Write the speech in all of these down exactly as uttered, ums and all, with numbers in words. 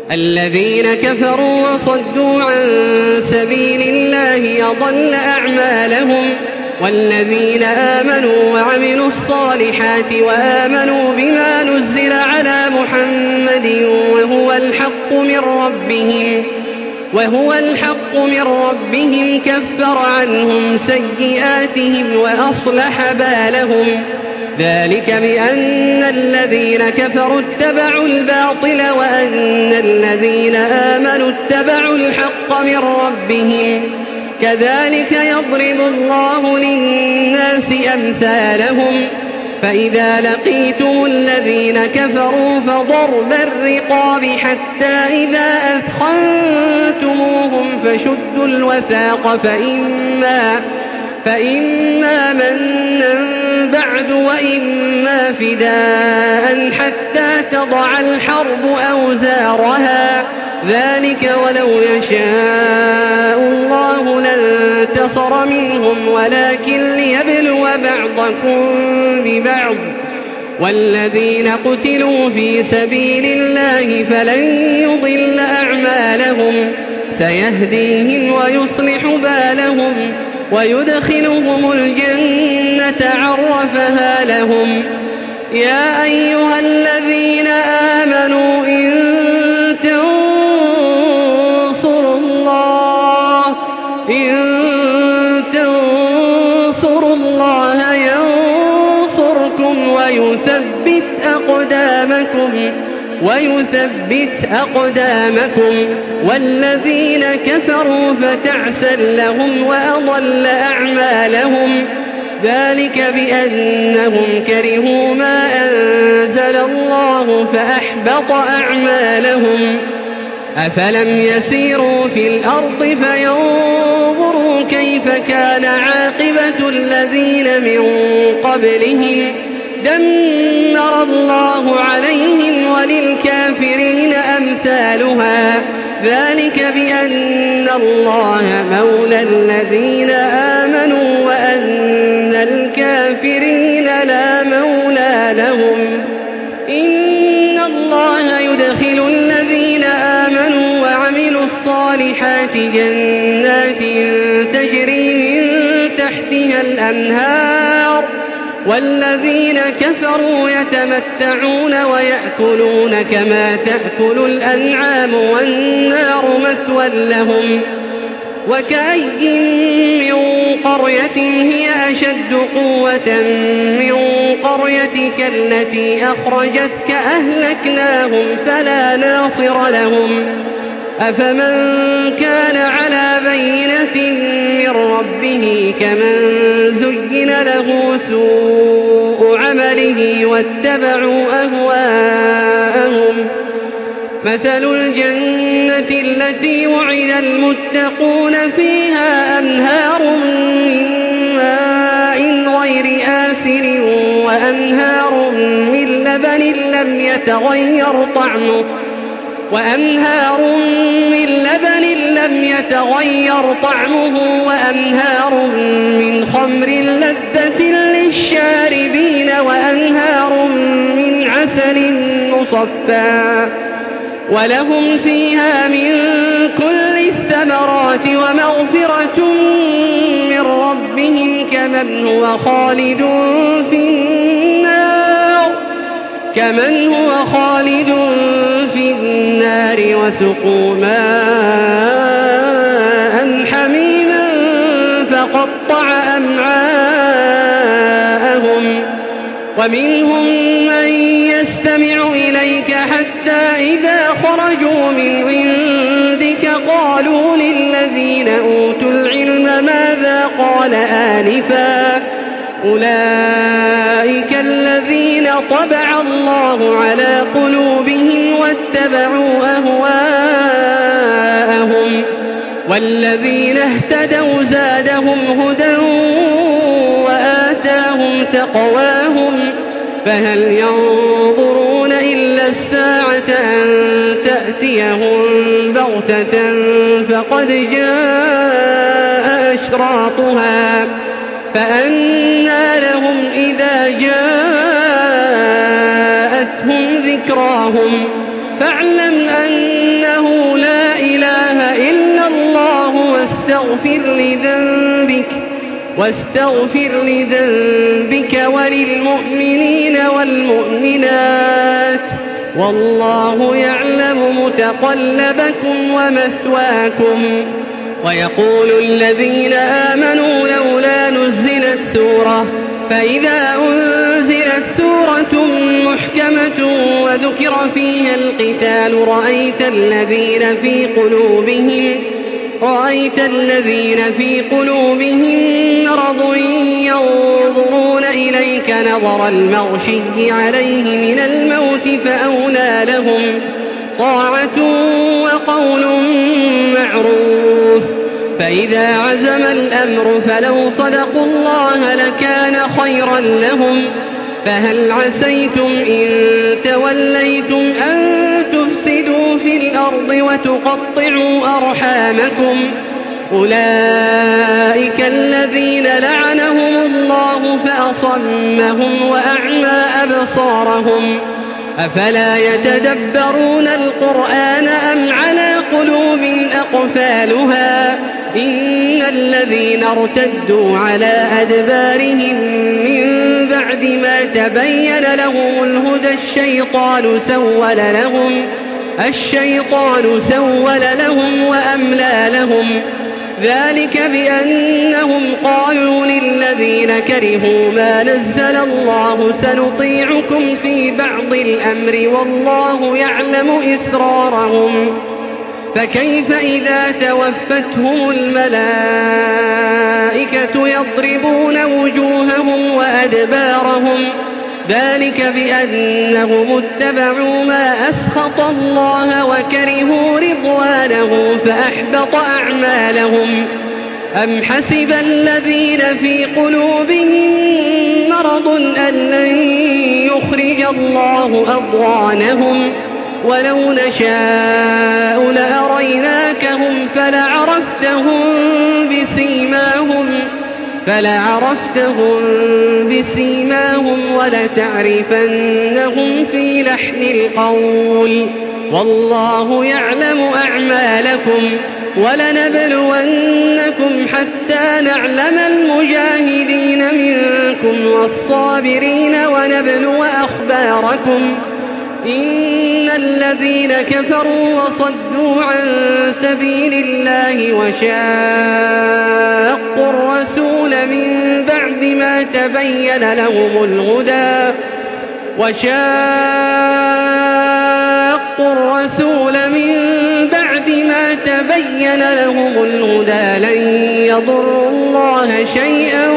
الذين كفروا وصدوا عن سبيل الله أضل أعمالهم والذين آمنوا وعملوا الصالحات وآمنوا بما نزل على محمد وهو الحق من ربهم وهو الحق من ربهم كفر عنهم سيئاتهم وأصلح بالهم ذلك بأن الذين كفروا اتبعوا الباطل وأن الذين آمنوا اتبعوا الحق من ربهم كذلك يضرب الله للناس أمثالهم فإذا لقيتم الذين كفروا فضرب الرقاب حتى إذا أثخنتموهم فشدوا الوثاق فإما, فإما منا بعد وإما فداء حتى تضع الحرب أوزارها ذلك ولو يشاء الله لانتصر منهم ولكن ليبلو بعضكم ببعض والذين قتلوا في سبيل الله فلن يضل أعمالهم سيهديهم ويصلح بالهم ويدخلهم الجنة عرفها لهم يا أيها الذين آمنوا إن تنصروا الله إن تنصروا الله ينصركم ويثبت أقدامكم ويثبت أقدامكم والذين كفروا فتعسا لهم وأضل أعمالهم ذلك بأنهم كرهوا ما أنزل الله فأحبط أعمالهم أفلم يسيروا في الأرض فينظروا كيف كان عاقبة الذين من قبلهم دمر الله عليهم وللكافرين أمثالها ذلك بأن الله مولى الذين آمنوا وأن الكافرين لا مولى لهم إن الله يدخل الذين آمنوا وعملوا الصالحات جنات تجري من تحتها الأنهار والذين كفروا يتمتعون ويأكلون كما تأكل الأنعام والنار مثوى لهم وكأي من قرية هي أشد قوة من قريتك التي أخرجتك أهلكناهم فلا ناصر لهم أفمن كان على بينة من ربه كمن زين له سوء عمله واتبعوا أهواءهم مثل الجنة التي وعد المتقون فيها أنهار من ماء غير آسر وأنهار من لبن لم يتغير طعمه وأنهار من لبن لم يتغير طعمه وأنهار من خمر لذة للشاربين وأنهار من عسل مصفى ولهم فيها من كل الثمرات ومغفرة من ربهم كمن هو خالد في النار كمن هو خالد في النار وسقوا ماء حميما فقطع أمعاءهم ومنهم من يستمع إليك حتى إذا خرجوا من عندك قالوا للذين أوتوا العلم ماذا قال آنفا أولئك الذين طبع الله على قلوبهم واتبعوا أهواءهم والذين اهتدوا زادهم هدى وآتاهم تقواهم فهل ينظرون إلا الساعة أن تأتيهم بغتة فقد جاء أشراطها فأنى لهم إذا جاءتهم ذكراهم فاعلم أنه لا إله إلا الله واستغفر لذنبك واستغفر لذنبك وللمؤمنين والمؤمنات والله يعلم متقلبكم ومثواكم. ويقول الذين آمنوا لولا نزلت سورة فإذا أنزلت سورة محكمة وذكر فيها القتال رأيت الذين في قلوبهم رأيت الذين في قلوبهم مرض ينظرون إليك نظر المغشي عليه من الموت فأولى لهم طاعة وقول معروف. فإذا عزم الأمر فلو صدقوا الله لكان خيرا لهم. فهل عسيتم إن توليتم أن تفسدوا في الأرض وتقطعوا أرحامكم أولئك الذين لعنهم الله فأصمهم وأعمى أبصارهم أفلا يتدبرون القرآن أم على قلوب أقفالها إن الذين ارتدوا على أدبارهم من بعد ما تبين لهم الهدى الشيطان سول لهم الشيطان سول لهم وأملى لهم ذلك بأنهم قالوا للذين كرهوا ما نزل الله سنطيعكم في بعض الأمر والله يعلم إسرارهم فكيف إذا توفتهم الملائكة يضربون وجوههم وأدبارهم ذلك بأنهم اتبعوا ما أسخط الله وكرهوا رضوانه فأحبط أعمالهم. أم حسب الذين في قلوبهم مرض أن لن يخرج الله أضغانهم ولو نشاء لأريناكهم فلعرفتهم بسيماهم فلعرفتهم بسيماهم ولتعرفنهم في لحن القول والله يعلم أعمالكم ولنبلونكم حتى نعلم المجاهدين منكم والصابرين ونبلو أخباركم إن الذين كفروا وصدوا عن سبيل الله وشاقوا الرسول من بعد ما تبين لهم الهدى وشاقوا الرسول من بعد ما تبين لهم الهدى لن يضروا الله شيئا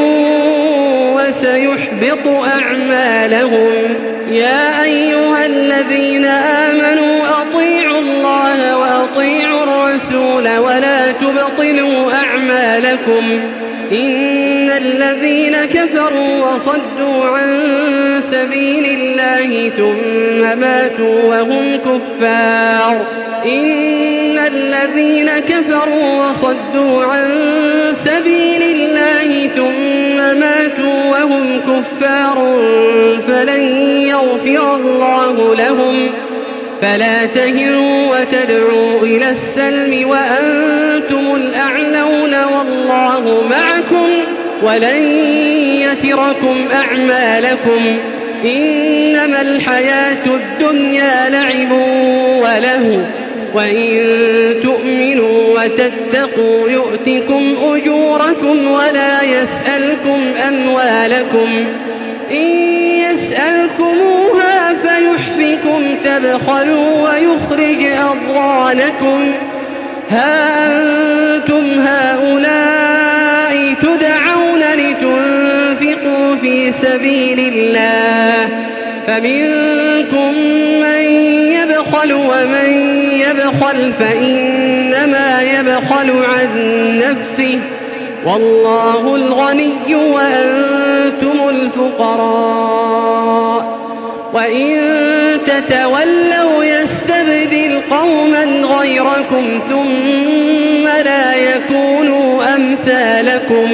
وسيحبط أعمالهم. يا أيها الذين آمنوا أطيعوا الله وأطيعوا الرسول ولا تبطلوا أعمالكم إن الذين كفروا وصدوا عن سبيل الله ثم ماتوا وهم كفار إن الذين كفروا وصدوا عن سبيل الله ثم ماتوا وهم كفار فلن يغفر الله لهم فلا تهنوا وتدعوا إلى السلم وأنتم الأعلون والله معكم ولن يتركم أعمالكم إنما الحياة الدنيا لعب وله وإن تؤمنوا وتتقوا يؤتكم أجوركم ولا يسألكم أموالكم إن يسألكموها فيحفكم تبخلوا ويخرج أضغانكم ها أنتم هؤلاء تدعون لتنفقوا في سبيل الله فمنكم من يبخل ومن يبخل فإنما يبخل عن نفسه والله الغني وأنتم الفقراء وإن تتولوا يستبدل قوما غيركم ثم لا يكونوا أمثالكم.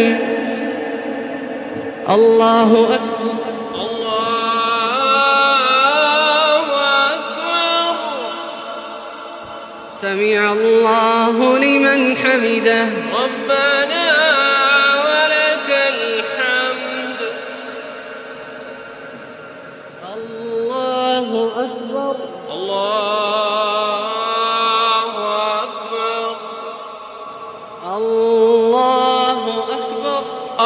الله أكبر. الله أكبر. سمع الله لمن حمده ربنا ولك الحمد الله أكبر الله أكبر الله أكبر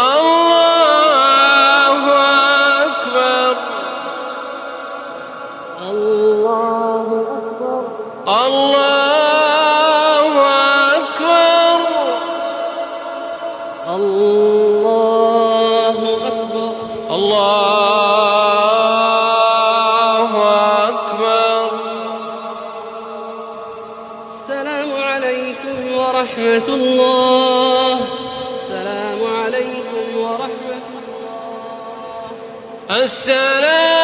الله أكبر الله أكبر الله أكبر الله أكبر الله أكبر. السلام عليكم ورحمة الله السلام عليكم ورحمة الله السلام